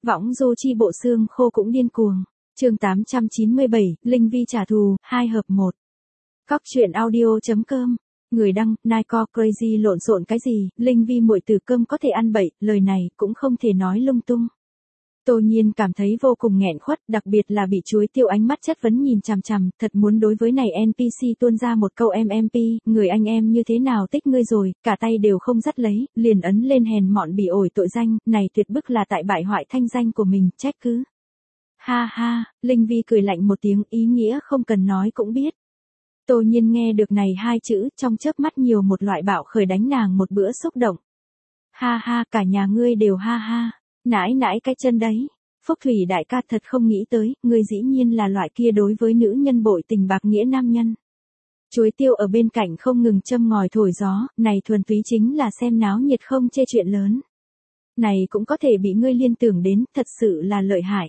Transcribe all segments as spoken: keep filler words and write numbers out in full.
Võng du chi bộ xương khô cũng điên cuồng. Chương tám trăm chín mươi bảy, Linh Vi trả thù, hai hợp một. Cóc truyện audio.com. Người đăng, Niko Crazy lộn xộn cái gì, Linh Vi muội tử cơm có thể ăn bậy, lời này cũng không thể nói lung tung. Tô Nhiên cảm thấy vô cùng nghẹn khuất, đặc biệt là bị chuối tiêu ánh mắt chất vấn nhìn chằm chằm, thật muốn đối với này en pê xê tuôn ra một câu em em pê, người anh em như thế nào tích ngươi rồi, cả tay đều không dắt lấy, liền ấn lên hèn mọn bị ổi tội danh, này tuyệt bức là tại bại hoại thanh danh của mình, trách cứ. Ha ha, Linh Vi cười lạnh một tiếng, ý nghĩa không cần nói cũng biết. Tô Nhiên nghe được này hai chữ, trong chớp mắt nhiều một loại bạo khởi đánh nàng một bữa xúc động. Ha ha, cả nhà ngươi đều ha ha. Nãi nãi cái chân đấy. Phúc Thủy đại ca thật không nghĩ tới, ngươi dĩ nhiên là loại kia đối với nữ nhân bội tình bạc nghĩa nam nhân. Chuối tiêu ở bên cạnh không ngừng châm ngòi thổi gió, này thuần túy chính là xem náo nhiệt không chê chuyện lớn. Này cũng có thể bị ngươi liên tưởng đến, thật sự là lợi hại.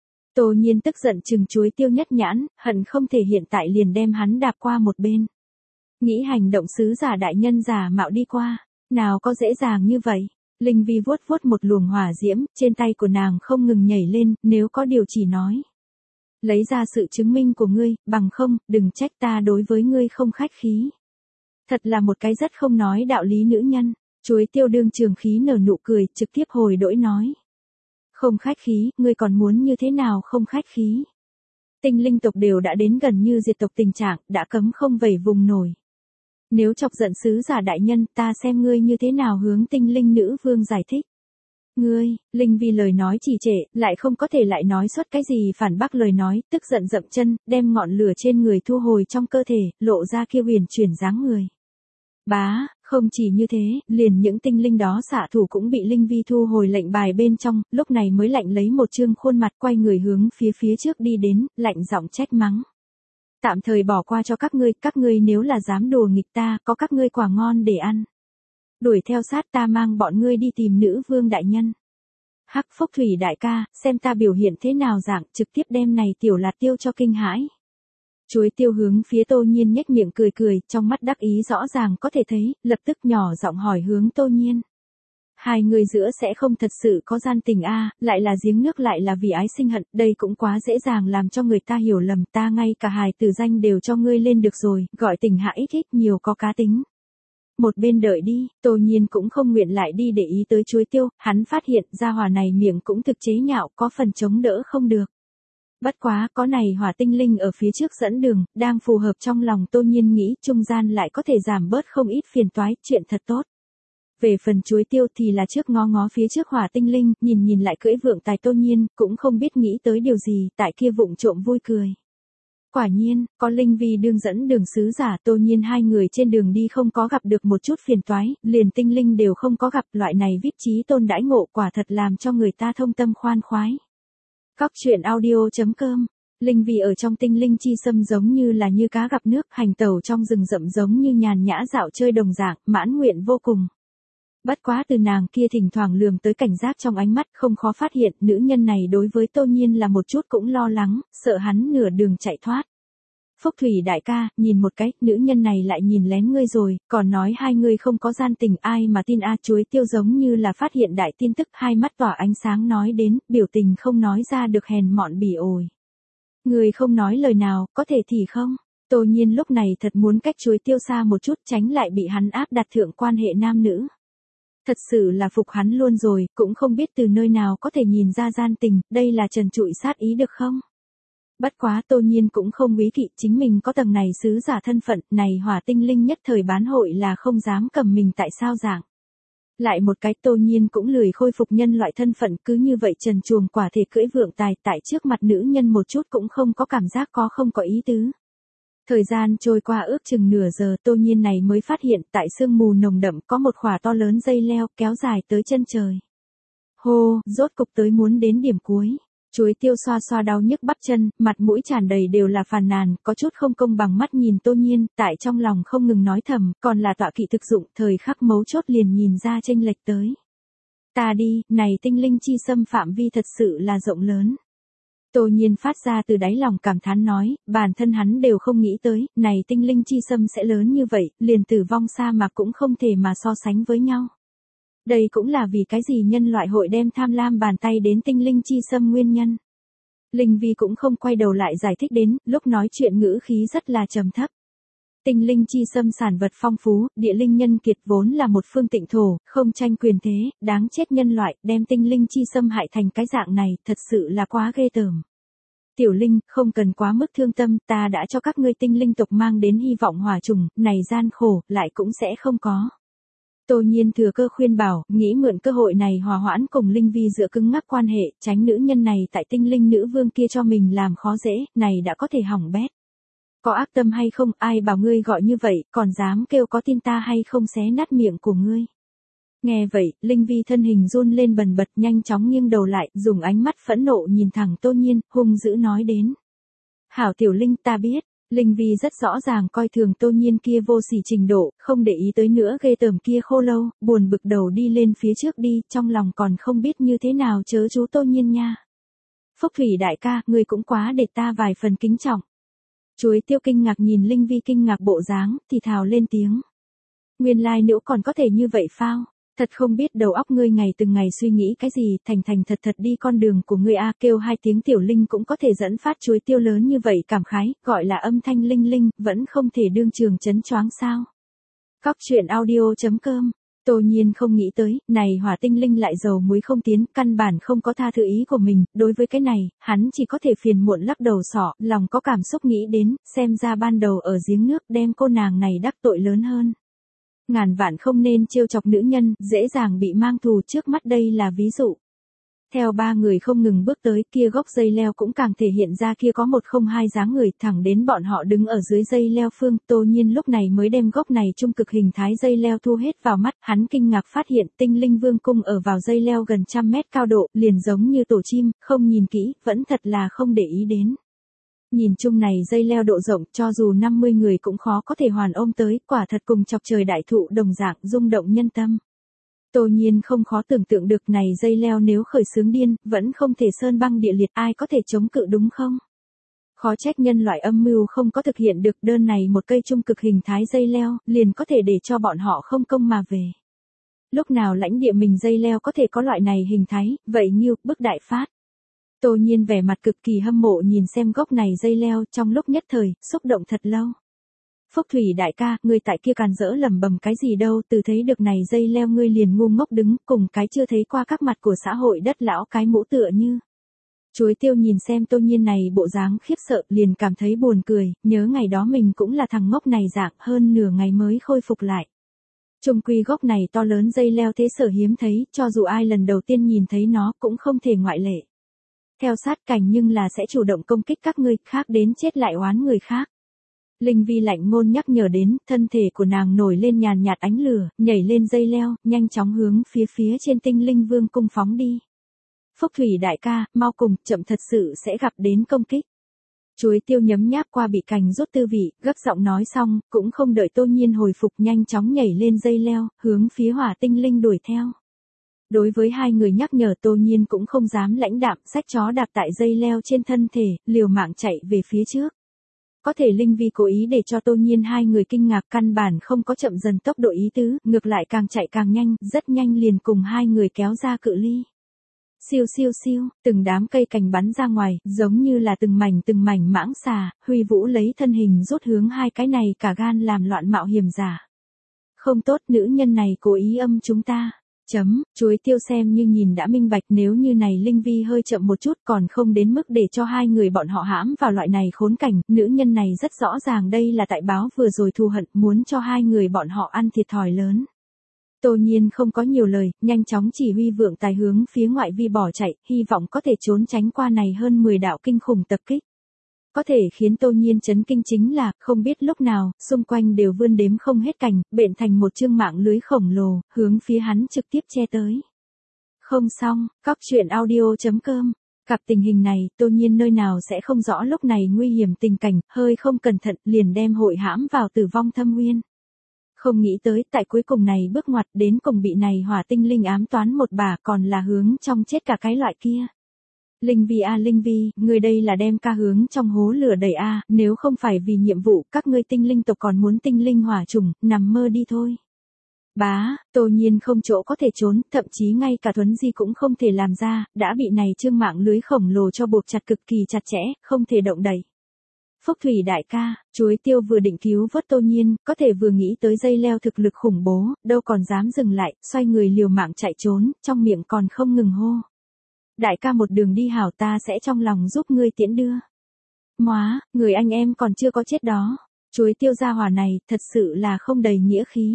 Tô Nhiên tức giận chừng chuối tiêu nhất nhãn, hận không thể hiện tại liền đem hắn đạp qua một bên. Nghĩ hành động sứ giả đại nhân giả mạo đi qua, nào có dễ dàng như vậy. Linh Vi vuốt vuốt một luồng hỏa diễm, trên tay của nàng không ngừng nhảy lên, nếu có điều chỉ nói. Lấy ra sự chứng minh của ngươi, bằng không, đừng trách ta đối với ngươi không khách khí. Thật là một cái rất không nói đạo lý nữ nhân, chuối tiêu đương trường khí nở nụ cười, trực tiếp hồi đổi nói. Không khách khí, ngươi còn muốn như thế nào không khách khí. Tinh linh tộc đều đã đến gần như diệt tộc tình trạng, đã cấm không vẩy vùng nổi. Nếu chọc giận sứ giả đại nhân, ta xem ngươi như thế nào hướng tinh linh nữ vương giải thích. Ngươi, Linh Vi lời nói trì trệ, lại không có thể lại nói xuất cái gì phản bác lời nói, tức giận dậm chân, đem ngọn lửa trên người thu hồi trong cơ thể, lộ ra kia huyền chuyển dáng người. Bá, không chỉ như thế, liền những tinh linh đó xạ thủ cũng bị Linh Vi thu hồi lệnh bài bên trong, lúc này mới lạnh lấy một trương khuôn mặt quay người hướng phía phía trước đi đến, lạnh giọng trách mắng. Tạm thời bỏ qua cho các ngươi, các ngươi nếu là dám đùa nghịch ta, có các ngươi quả ngon để ăn. Đuổi theo sát ta mang bọn ngươi đi tìm nữ vương đại nhân. Hắc Phúc Thủy đại ca, xem ta biểu hiện thế nào dạng, trực tiếp đem này tiểu lạt tiêu cho kinh hãi. Chuối tiêu hướng phía Tô Nhiên nhếch miệng cười cười, trong mắt đắc ý rõ ràng có thể thấy, lập tức nhỏ giọng hỏi hướng Tô Nhiên. Hai người giữa sẽ không thật sự có gian tình a, à, lại là giếng nước lại là vì ái sinh hận, đây cũng quá dễ dàng làm cho người ta hiểu lầm, ta ngay cả hài tử danh đều cho ngươi lên được rồi, gọi tình hạ ít ít nhiều có cá tính. Một bên đợi đi, Tô Nhiên cũng không nguyện lại đi để ý tới chuối tiêu, hắn phát hiện ra hỏa này miệng cũng thực chế nhạo, có phần chống đỡ không được. Bất quá, có này hỏa tinh linh ở phía trước dẫn đường, đang phù hợp trong lòng Tô Nhiên nghĩ, trung gian lại có thể giảm bớt không ít phiền toái, chuyện thật tốt. Về phần chuối tiêu thì là trước ngó ngó phía trước hỏa tinh linh, nhìn nhìn lại cưỡi vượng tài Tô Nhiên, cũng không biết nghĩ tới điều gì, tại kia vụng trộm vui cười. Quả nhiên, có Linh Vi đương dẫn đường sứ giả Tô Nhiên hai người trên đường đi không có gặp được một chút phiền toái, liền tinh linh đều không có gặp, loại này vít trí tôn đãi ngộ quả thật làm cho người ta thông tâm khoan khoái. Cóc truyện audio.com. Linh Vi ở trong tinh linh chi xâm giống như là như cá gặp nước, hành tẩu trong rừng rậm giống như nhàn nhã dạo chơi đồng dạng, mãn nguyện vô cùng. Bất quá từ nàng kia thỉnh thoảng lườm tới cảnh giác trong ánh mắt không khó phát hiện nữ nhân này đối với Tô Nhiên là một chút cũng lo lắng, sợ hắn nửa đường chạy thoát. Phúc Thủy đại ca, nhìn một cái, nữ nhân này lại nhìn lén ngươi rồi, còn nói hai ngươi không có gian tình, ai mà tin a. Chuối tiêu giống như là phát hiện đại tin tức, hai mắt tỏa ánh sáng nói đến, biểu tình không nói ra được hèn mọn bỉ ổi. Người không nói lời nào, có thể thì không. Tô Nhiên lúc này thật muốn cách chuối tiêu xa một chút, tránh lại bị hắn áp đặt thượng quan hệ nam nữ. Thật sự là phục hắn luôn rồi, cũng không biết từ nơi nào có thể nhìn ra gian tình, đây là trần trụi sát ý được không? Bất quá Tô Nhiên cũng không quý kỵ, chính mình có tầng này sứ giả thân phận, này hỏa tinh linh nhất thời bán hội là không dám cầm mình tại sao dạng. Lại một cái Tô Nhiên cũng lười khôi phục nhân loại thân phận, cứ như vậy trần truồng quả thể cưỡi vượng tài tại trước mặt nữ nhân một chút cũng không có cảm giác có không có ý tứ. Thời gian trôi qua ước chừng nửa giờ Tô Nhiên này mới phát hiện tại sương mù nồng đậm có một khỏa to lớn dây leo kéo dài tới chân trời. Hô, rốt cục tới muốn đến điểm cuối. Chuối tiêu xoa xoa đau nhức bắp chân, mặt mũi tràn đầy đều là phàn nàn, có chút không công bằng mắt nhìn Tô Nhiên, tại trong lòng không ngừng nói thầm, còn là tọa kỵ thực dụng, thời khắc mấu chốt liền nhìn ra chênh lệch tới. Ta đi, này tinh linh chi xâm phạm vi thật sự là rộng lớn. Tô Nhiên phát ra từ đáy lòng cảm thán nói, bản thân hắn đều không nghĩ tới, này tinh linh chi xâm sẽ lớn như vậy, liền tử vong sa mạc cũng không thể mà so sánh với nhau. Đây cũng là vì cái gì nhân loại hội đem tham lam bàn tay đến tinh linh chi xâm nguyên nhân. Linh Vi cũng không quay đầu lại giải thích đến, lúc nói chuyện ngữ khí rất là trầm thấp. Tinh linh chi xâm sản vật phong phú, địa linh nhân kiệt vốn là một phương tịnh thổ, không tranh quyền thế, đáng chết nhân loại, đem tinh linh chi xâm hại thành cái dạng này, thật sự là quá ghê tởm. Tiểu linh, không cần quá mức thương tâm, ta đã cho các ngươi tinh linh tộc mang đến hy vọng hòa trùng, này gian khổ, lại cũng sẽ không có. Tô Nhiên thừa cơ khuyên bảo, nghĩ mượn cơ hội này hòa hoãn cùng Linh Vi giữa cứng ngắc quan hệ, tránh nữ nhân này tại tinh linh nữ vương kia cho mình làm khó dễ, này đã có thể hỏng bét. Có ác tâm hay không, ai bảo ngươi gọi như vậy, còn dám kêu có tin ta hay không xé nát miệng của ngươi. Nghe vậy, Linh Vi thân hình run lên bần bật nhanh chóng nghiêng đầu lại, dùng ánh mắt phẫn nộ nhìn thẳng Tô Nhiên, hung dữ nói đến. Hảo tiểu Linh ta biết. Linh Vi rất rõ ràng coi thường Tô Nhiên kia vô sỉ trình độ, không để ý tới nữa ghê tởm kia khô lâu, buồn bực đầu đi lên phía trước đi, trong lòng còn không biết như thế nào chớ chú Tô Nhiên nha. Phúc Thủy đại ca, ngươi cũng quá để ta vài phần kính trọng. Chuối Tiêu kinh ngạc nhìn Linh Vi kinh ngạc bộ dáng, thì thào lên tiếng. Nguyên lai nữ còn có thể như vậy phao. Thật không biết đầu óc ngươi ngày từng ngày suy nghĩ cái gì, thành thành thật thật đi con đường của ngươi a, kêu hai tiếng tiểu linh cũng có thể dẫn phát chuối tiêu lớn như vậy cảm khái, gọi là âm thanh linh linh, vẫn không thể đương trường chấn choáng sao. Cóc truyện audio chấm com. Tô Nhiên không nghĩ tới, này hỏa tinh linh lại dầu muối không tiến, căn bản không có tha thứ ý của mình, đối với cái này, hắn chỉ có thể phiền muộn lắc đầu sọ, lòng có cảm xúc nghĩ đến, xem ra ban đầu ở giếng nước đem cô nàng này đắc tội lớn hơn. Ngàn vạn không nên trêu chọc nữ nhân, dễ dàng bị mang thù, trước mắt đây là ví dụ. Theo ba người không ngừng bước tới, kia gốc dây leo cũng càng thể hiện ra kia có một không hai dáng người, thẳng đến bọn họ đứng ở dưới dây leo phương, Tô Nhiên lúc này mới đem gốc này trung cực hình thái dây leo thu hết vào mắt, hắn kinh ngạc phát hiện tinh linh vương cung ở vào dây leo gần trăm mét cao độ, liền giống như tổ chim, không nhìn kỹ, vẫn thật là không để ý đến. Nhìn chung này dây leo độ rộng, cho dù năm mươi người cũng khó có thể hoàn ôm tới, quả thật cùng chọc trời đại thụ đồng dạng, rung động nhân tâm. Tô Nhiên không khó tưởng tượng được này dây leo nếu khởi xướng điên, vẫn không thể sơn băng địa liệt, ai có thể chống cự đúng không? Khó trách nhân loại âm mưu không có thực hiện được, đơn này một cây trung cực hình thái dây leo, liền có thể để cho bọn họ không công mà về. Lúc nào lãnh địa mình dây leo có thể có loại này hình thái, vậy Nghiêu, bức đại phát. Tô Nhiên vẻ mặt cực kỳ hâm mộ nhìn xem gốc này dây leo, trong lúc nhất thời, xúc động thật lâu. Phúc Thủy đại ca, ngươi tại kia càn dỡ lẩm bẩm cái gì đâu, từ thấy được này dây leo ngươi liền ngu ngốc đứng, cùng cái chưa thấy qua các mặt của xã hội đất lão cái mũ tựa như. Chuối Tiêu nhìn xem Tô Nhiên này bộ dáng khiếp sợ, liền cảm thấy buồn cười, nhớ ngày đó mình cũng là thằng ngốc này dạng, hơn nửa ngày mới khôi phục lại. Trung quy gốc này to lớn dây leo thế sở hiếm thấy, cho dù ai lần đầu tiên nhìn thấy nó cũng không thể ngoại lệ. Theo sát cảnh nhưng là sẽ chủ động công kích các ngươi, khác đến chết lại oán người khác. Linh Vi lạnh ngôn nhắc nhở đến, thân thể của nàng nổi lên nhàn nhạt ánh lửa, nhảy lên dây leo, nhanh chóng hướng phía phía trên tinh linh vương cung phóng đi. Phúc Thủy đại ca, mau cùng, chậm thật sự sẽ gặp đến công kích. Chuối Tiêu nhấm nháp qua bị cành rút tư vị, gấp giọng nói xong, cũng không đợi Tô Nhiên hồi phục nhanh chóng nhảy lên dây leo, hướng phía hỏa tinh linh đuổi theo. Đối với hai người nhắc nhở Tô Nhiên cũng không dám lãnh đạm, xách chó đạp tại dây leo trên thân thể, liều mạng chạy về phía trước. Có thể Linh Vi cố ý để cho Tô Nhiên hai người kinh ngạc, căn bản không có chậm dần tốc độ ý tứ, ngược lại càng chạy càng nhanh, rất nhanh liền cùng hai người kéo ra cự ly. Siêu siêu siêu, từng đám cây cành bắn ra ngoài, giống như là từng mảnh từng mảnh mãng xà, Huy Vũ lấy thân hình rút hướng hai cái này cả gan làm loạn mạo hiểm giả. Không tốt, nữ nhân này cố ý âm chúng ta. Chấm, Chuối Tiêu xem như nhìn đã minh bạch, nếu như này Linh Vi hơi chậm một chút còn không đến mức để cho hai người bọn họ hãm vào loại này khốn cảnh, nữ nhân này rất rõ ràng đây là tại báo vừa rồi thù hận, muốn cho hai người bọn họ ăn thiệt thòi lớn. Tô Nhiên không có nhiều lời, nhanh chóng chỉ huy vượng tài hướng phía ngoại vi bỏ chạy, hy vọng có thể trốn tránh qua này hơn mười đạo kinh khủng tập kích. Có thể khiến Tô Nhiên chấn kinh chính là, không biết lúc nào, xung quanh đều vươn đếm không hết cành, bện thành một chương mạng lưới khổng lồ, hướng phía hắn trực tiếp che tới. Không xong, cóc truyện audio chấm com. Gặp tình hình này, Tô Nhiên nơi nào sẽ không rõ lúc này nguy hiểm tình cảnh, hơi không cẩn thận, liền đem hội hãm vào tử vong thâm nguyên. Không nghĩ tới, tại cuối cùng này bước ngoặt đến cùng bị này hỏa tinh linh ám toán một bà, còn là hướng trong chết cả cái loại kia. Linh Vi a Linh Vi, người đây là đem ca hướng trong hố lửa đẩy a, nếu không phải vì nhiệm vụ, các ngươi tinh linh tộc còn muốn tinh linh hỏa trùng, nằm mơ đi thôi. Bá, Tô Nhiên không chỗ có thể trốn, thậm chí ngay cả Tuấn Di cũng không thể làm ra, đã bị này trương mạng lưới khổng lồ cho buộc chặt cực kỳ chặt chẽ, không thể động đậy. Phúc Thủy đại ca, chuối tiêu vừa định cứu vớt Tô Nhiên, có thể vừa nghĩ tới dây leo thực lực khủng bố, đâu còn dám dừng lại, xoay người liều mạng chạy trốn, trong miệng còn không ngừng hô. Đại ca một đường đi hảo, ta sẽ trong lòng giúp ngươi tiễn đưa. Móa, người anh em còn chưa có chết đó. Chuối tiêu gia hỏa này, thật sự là không đầy nghĩa khí.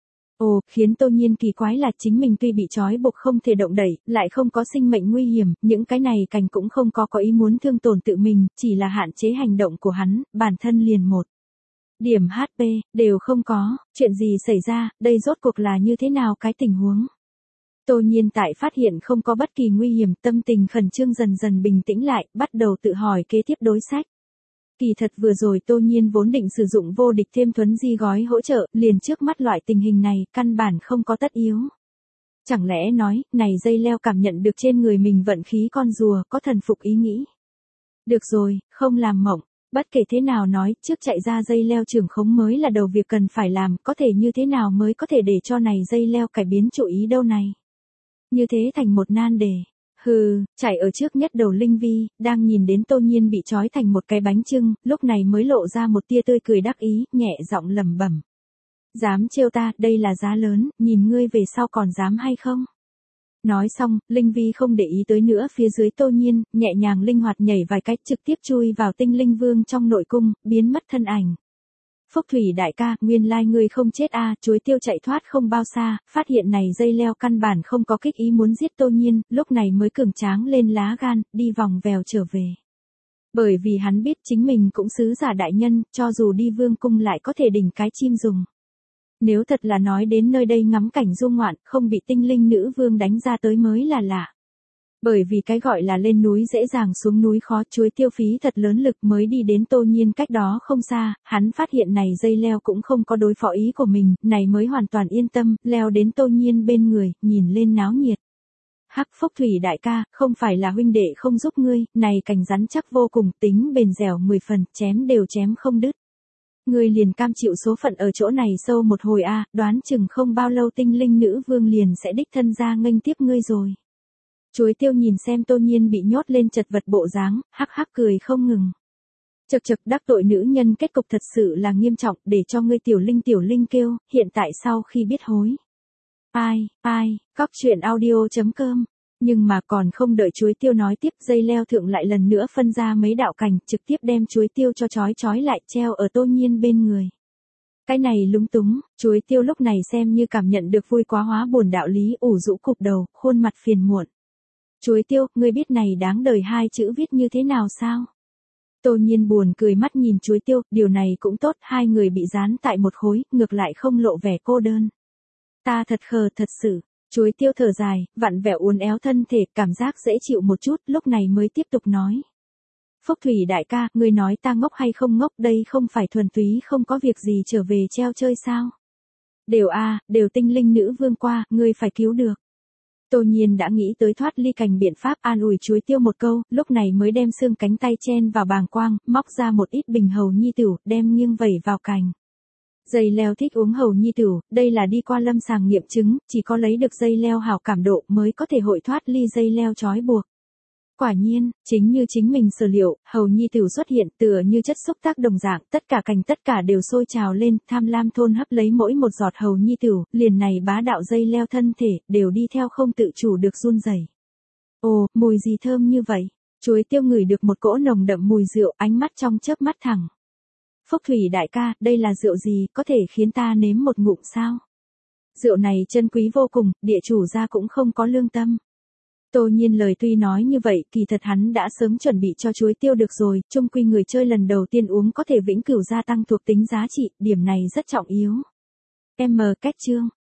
Ồ, khiến Tô Nhiên kỳ quái là chính mình tuy bị trói buộc không thể động đẩy, lại không có sinh mệnh nguy hiểm, những cái này cảnh cũng không có có ý muốn thương tổn tự mình, chỉ là hạn chế hành động của hắn, bản thân liền một điểm hát pê, đều không có, chuyện gì xảy ra, đây rốt cuộc là như thế nào cái tình huống. Tô Nhiên tại phát hiện không có bất kỳ nguy hiểm, tâm tình khẩn trương dần dần bình tĩnh lại, bắt đầu tự hỏi kế tiếp đối sách. Kỳ thật vừa rồi Tô Nhiên vốn định sử dụng vô địch thêm Tuấn Di gói hỗ trợ, liền trước mắt loại tình hình này, căn bản không có tất yếu. Chẳng lẽ nói, này dây leo cảm nhận được trên người mình vận khí con rùa, có thần phục ý nghĩ. Được rồi, không làm mộng, bất kể thế nào nói, trước chạy ra dây leo trưởng khống mới là đầu việc cần phải làm, có thể như thế nào mới có thể để cho này dây leo cải biến chủ ý đâu này. Như thế thành một nan đề. Hừ, chạy ở trước nhất đầu Linh Vi, đang nhìn đến Tô Nhiên bị trói thành một cái bánh chưng, lúc này mới lộ ra một tia tươi cười đắc ý, nhẹ giọng lẩm bẩm. Dám trêu ta, đây là giá lớn, nhìn ngươi về sau còn dám hay không? Nói xong, Linh Vi không để ý tới nữa phía dưới Tô Nhiên, nhẹ nhàng linh hoạt nhảy vài cách trực tiếp chui vào tinh linh vương trong nội cung, biến mất thân ảnh. Phúc Thủy đại ca, nguyên lai ngươi không chết a, à, chuối tiêu chạy thoát không bao xa, phát hiện này dây leo căn bản không có kích ý muốn giết Tô Nhiên, lúc này mới cường tráng lên lá gan, đi vòng vèo trở về. Bởi vì hắn biết chính mình cũng sứ giả đại nhân, cho dù đi vương cung lại có thể đỉnh cái chim dùng. Nếu thật là nói đến nơi đây ngắm cảnh du ngoạn, không bị tinh linh nữ vương đánh ra tới mới là lạ. Bởi vì cái gọi là lên núi dễ dàng xuống núi khó, chuối tiêu phí thật lớn lực mới đi đến Tô Nhiên cách đó không xa, hắn phát hiện này dây leo cũng không có đối phó ý của mình, này mới hoàn toàn yên tâm, leo đến Tô Nhiên bên người, nhìn lên náo nhiệt. Hắc Phúc Thủy đại ca, không phải là huynh đệ không giúp ngươi, này cành rắn chắc vô cùng, tính bền dẻo mười phần, chém đều chém không đứt. Ngươi liền cam chịu số phận ở chỗ này sâu một hồi a, à, đoán chừng không bao lâu tinh linh nữ vương liền sẽ đích thân ra nghênh tiếp ngươi rồi. Chuối tiêu nhìn xem Tô Nhiên bị nhốt lên chật vật bộ dáng, hắc hắc cười không ngừng. Chật chật, đắc tội nữ nhân kết cục thật sự là nghiêm trọng, để cho ngươi tiểu linh tiểu linh kêu, hiện tại sau khi biết hối. Ai, ai, cóc truyện audio chấm com. Nhưng mà còn không đợi chuối tiêu nói tiếp, dây leo thượng lại lần nữa phân ra mấy đạo cành, trực tiếp đem chuối tiêu cho trói trói lại, treo ở Tô Nhiên bên người. Cái này lúng túng, chuối tiêu lúc này xem như cảm nhận được vui quá hóa buồn đạo lý, ủ rũ cụp đầu, khuôn mặt phiền muộn. Chuối tiêu, ngươi biết này đáng đời hai chữ viết như thế nào sao? Tô Nhiên buồn cười mắt nhìn chuối tiêu, điều này cũng tốt, hai người bị dán tại một khối, ngược lại không lộ vẻ cô đơn. Ta thật khờ thật sự, chuối tiêu thở dài, vặn vẹo uốn éo thân thể, cảm giác dễ chịu một chút, lúc này mới tiếp tục nói. Phúc Thủy đại ca, ngươi nói ta ngốc hay không ngốc, đây không phải thuần túy không có việc gì trở về treo chơi sao? Đều a, à, đều tinh linh nữ vương qua, ngươi phải cứu được. Tô Nhiên đã nghĩ tới thoát ly cành biện pháp, an ủi chuối tiêu một câu, lúc này mới đem xương cánh tay chen vào bàng quang, móc ra một ít bình hầu nhi tửu, đem nghiêng vẩy vào cành. Dây leo thích uống hầu nhi tửu, đây là đi qua lâm sàng nghiệm chứng, chỉ có lấy được dây leo hảo cảm độ mới có thể hội thoát ly dây leo trói buộc. Quả nhiên, chính như chính mình sở liệu, hầu nhi tửu xuất hiện tựa như chất xúc tác đồng dạng, tất cả cành tất cả đều sôi trào lên, tham lam thôn hấp lấy mỗi một giọt hầu nhi tửu, liền này bá đạo dây leo thân thể, đều đi theo không tự chủ được run rẩy. Ồ, mùi gì thơm như vậy? Chuối tiêu ngửi được một cỗ nồng đậm mùi rượu, ánh mắt trong chớp mắt thẳng. Phúc Thủy đại ca, đây là rượu gì, có thể khiến ta nếm một ngụm sao? Rượu này chân quý vô cùng, địa chủ gia cũng không có lương tâm. Tô Nhiên lời tuy nói như vậy, kỳ thật hắn đã sớm chuẩn bị cho chuối tiêu được rồi, chung quy người chơi lần đầu tiên uống có thể vĩnh cửu gia tăng thuộc tính giá trị, điểm này rất trọng yếu. M cách chương